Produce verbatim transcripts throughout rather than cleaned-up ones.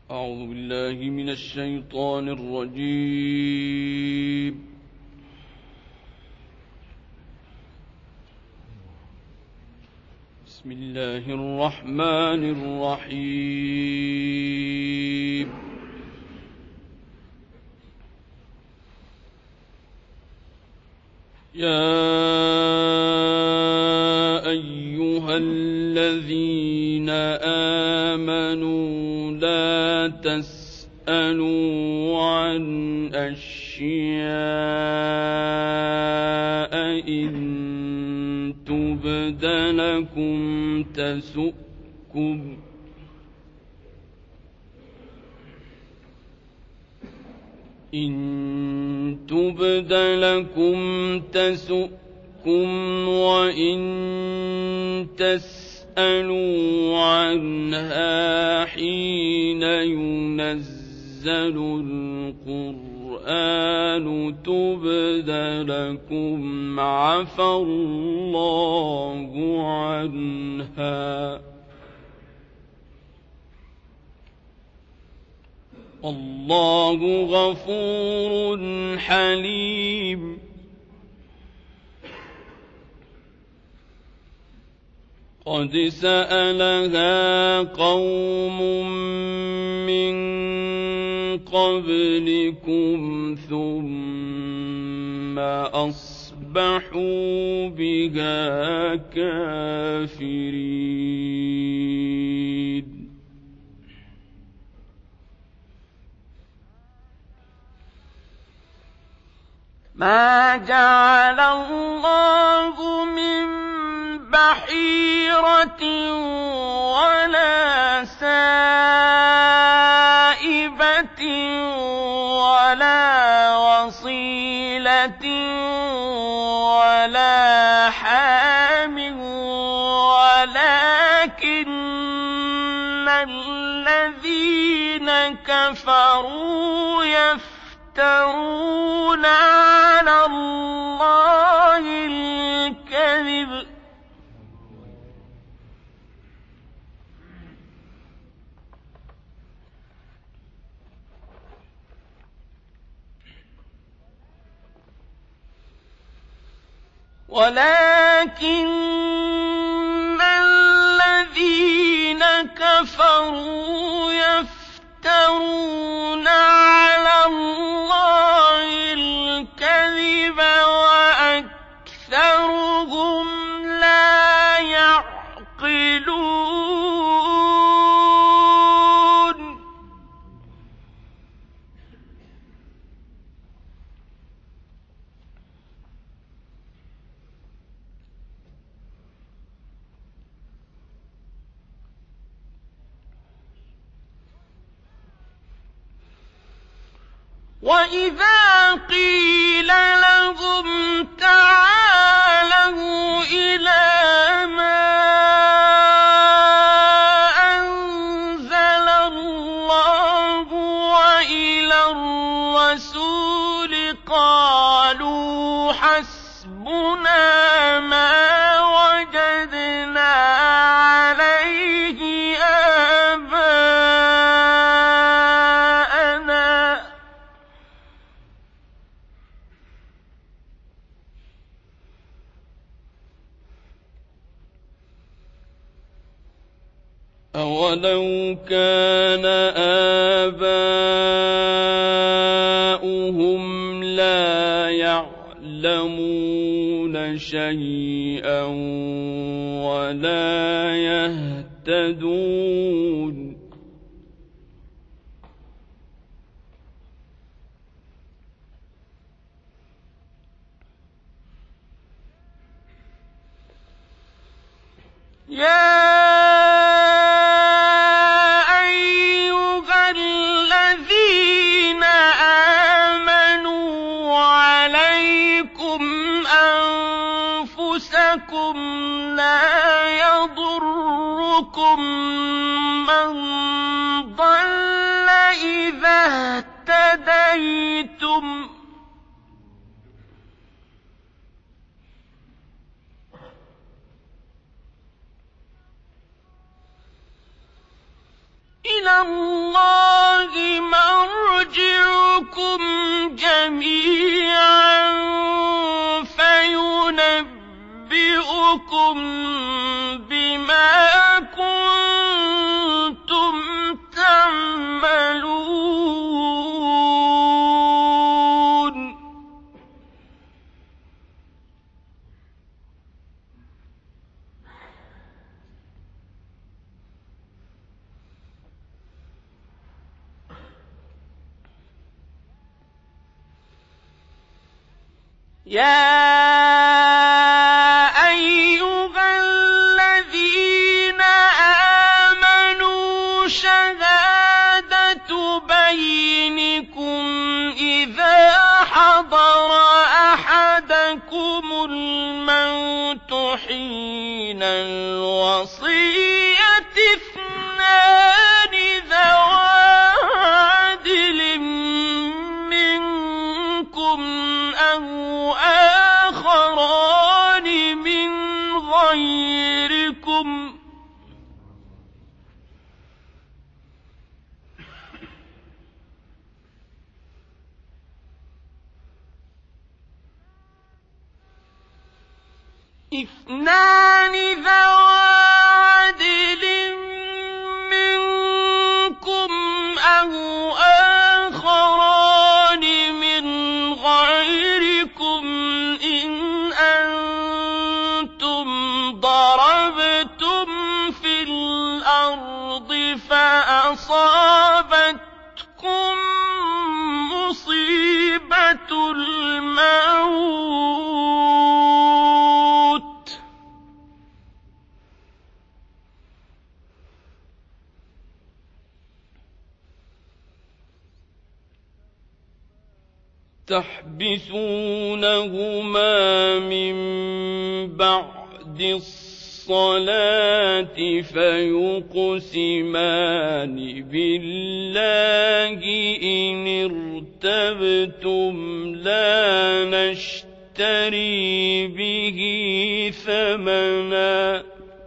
أعوذ بالله من الشيطان الرجيم. بسم الله الرحمن الرحيم. يا أيها الذين آمنوا لا تسألوا عن أشياء إن تبد لكم تسؤكم إن تبد لكم تسؤكم وإن تسألوا عنها حين ينزل القرآن تبد لكم عفى الله عنها والله غفور حليم. قد سألها قوم من قبلكم ثم أصبحوا بها كافرين. ما جعل الله من بحيرة ولا سائبة ولا وصيلة ولا حام ولكن الذين كفروا يفترون على الله الكذب ولكن الذين كفروا يفترون على الله الكذب وأكثرهم لا يعقلون. وإذا قيل لهم تعالوا إلى ما أنزل الله وإلى الرسول قالوا حسبنا ما وجدنا عليه آباءنا أولو كان آباؤهم لا يعلمون شيئا ولا يهتدون. يا لا يضركم من ضل إذا اهتديتم إلى الله أُنَبِّئُكُم بِمَا كُنتُمْ تَعْمَلُونَ يَا أَيُّهَا الَّذِينَ آمَنُوا شَهَادَةُ بَيْنِكُمْ إِذَا حَضَرَ أَحَدَكُمُ الْمَوْتُ حِينَ الْوَصِيَّةِ اثْنَانِ ذَوَا عَدْلٍ مِّنكُمْ أَوْ آخَرَانِ مِنْ غَيْرِكُمْ اثْنَانِ ذَوَا عَدْلٍ مِّنكُمْ أَوْ آخَرَانِ مِنْ غَيْرِكُمْ إِنْ أَنتُمْ ضَرَبْتُمْ فِي الْأَرْضِ فَأَصَابَتْكُم مُّصِيبَةُ الْمَوْتِ تَحْبِسُونَهُمَا مِن بَعْدِ الصَّلَاةِ فَيُقْسِمَانِ بِاللَّهِ إِنِ ارْتَبْتُمْ لَا نَشْتَرِي بِهِ ثَمَنًا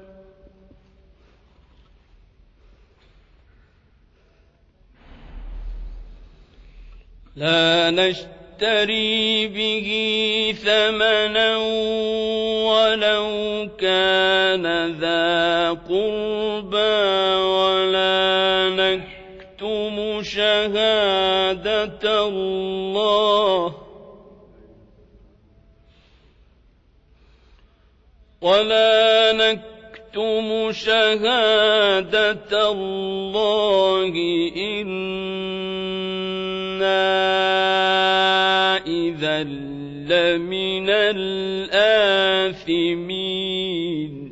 لا نشتري به ثمنا ولو كان ذا قربى ولا نكتم شهادة الله ولا نكتم شهادة الله إنا إذا لمن الآثمين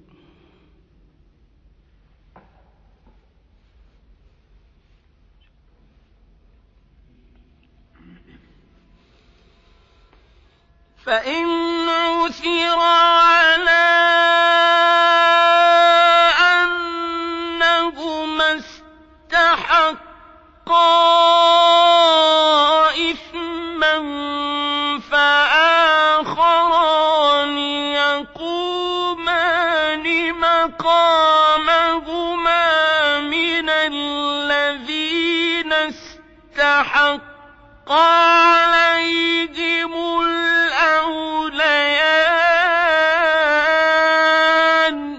فإن عثر على أنهما استحقا إثما فآخران يقومان مقامهما من الذين استحق عليهم الأوليان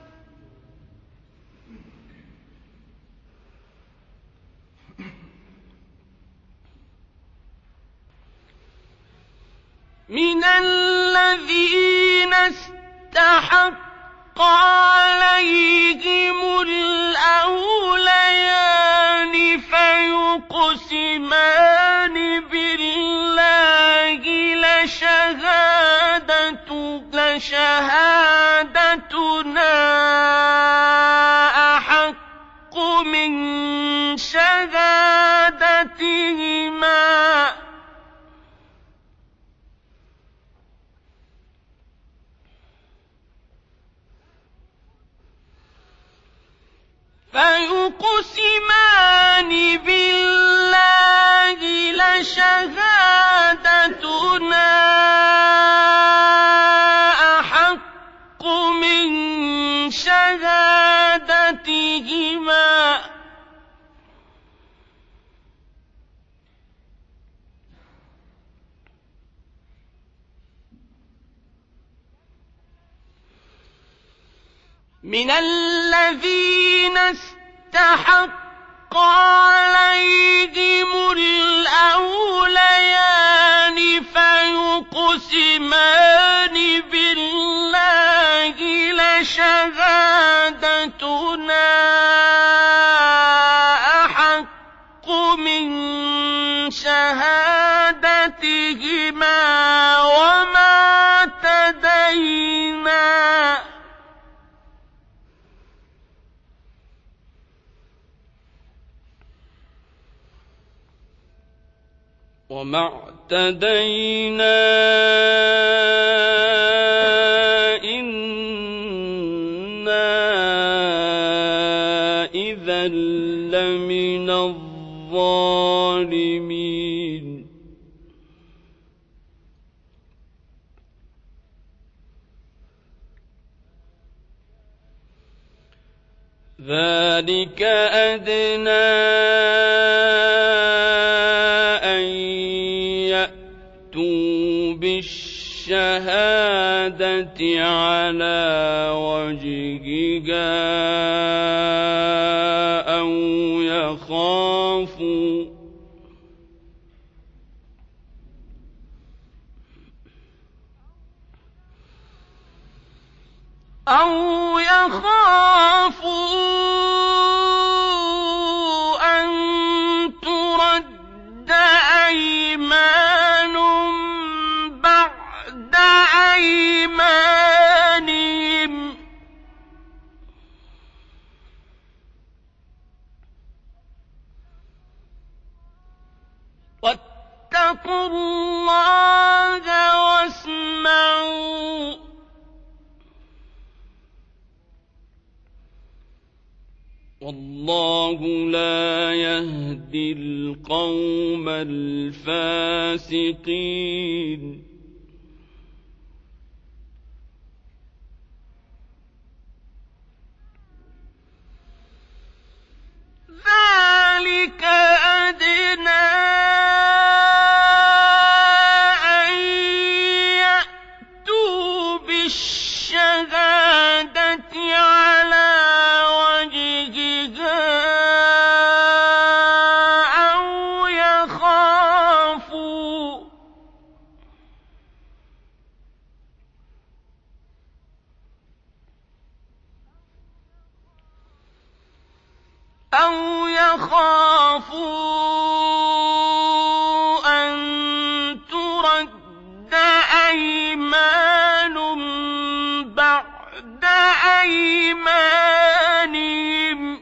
من الذين استحق عليهم الأوليان فيقسمان بالله لشهادة لشهادتنا أحق من شهادتهما فيقسمان بالله لشهادتنا أحق من شهادتهما من الذين استحق عليهم الأوليان فيقسمان بالله لشهادتنا أحق من شهادتهما وما اعتدينا وما اعتدينا إنا إذا لمن الظالمين ذلك أدنى أن يأتوا بالشهادة على وجهها أو يخافوا أو يخافوا أن ترد أيمان بعد أيمانهم واتقوا الله واسمعوا والله لا يهدي القوم الفاسقين ذلك أدنى أن يأتوا بالشهادة على وجهها أو يخافوا أو يخافوا أن ترد أيمان بعد أيمانهم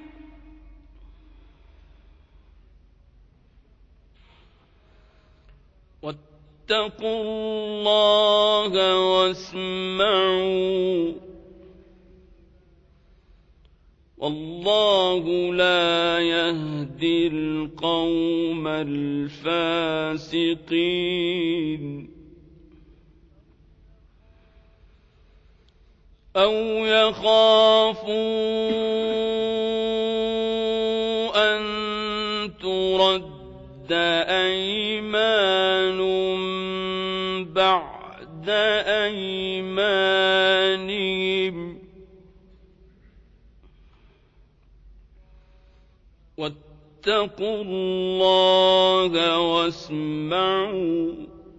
واتقوا الله واسمعوا والله لا يهدي القوم الفاسقين أو يخافوا أن ترد أيمان بعد أيمانهم واتقوا الله واسمعوا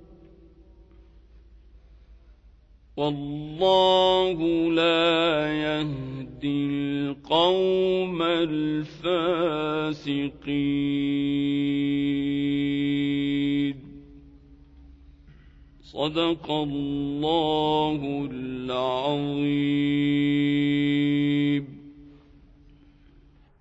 والله لا يهدي القوم الفاسقين صدق الله العظيم.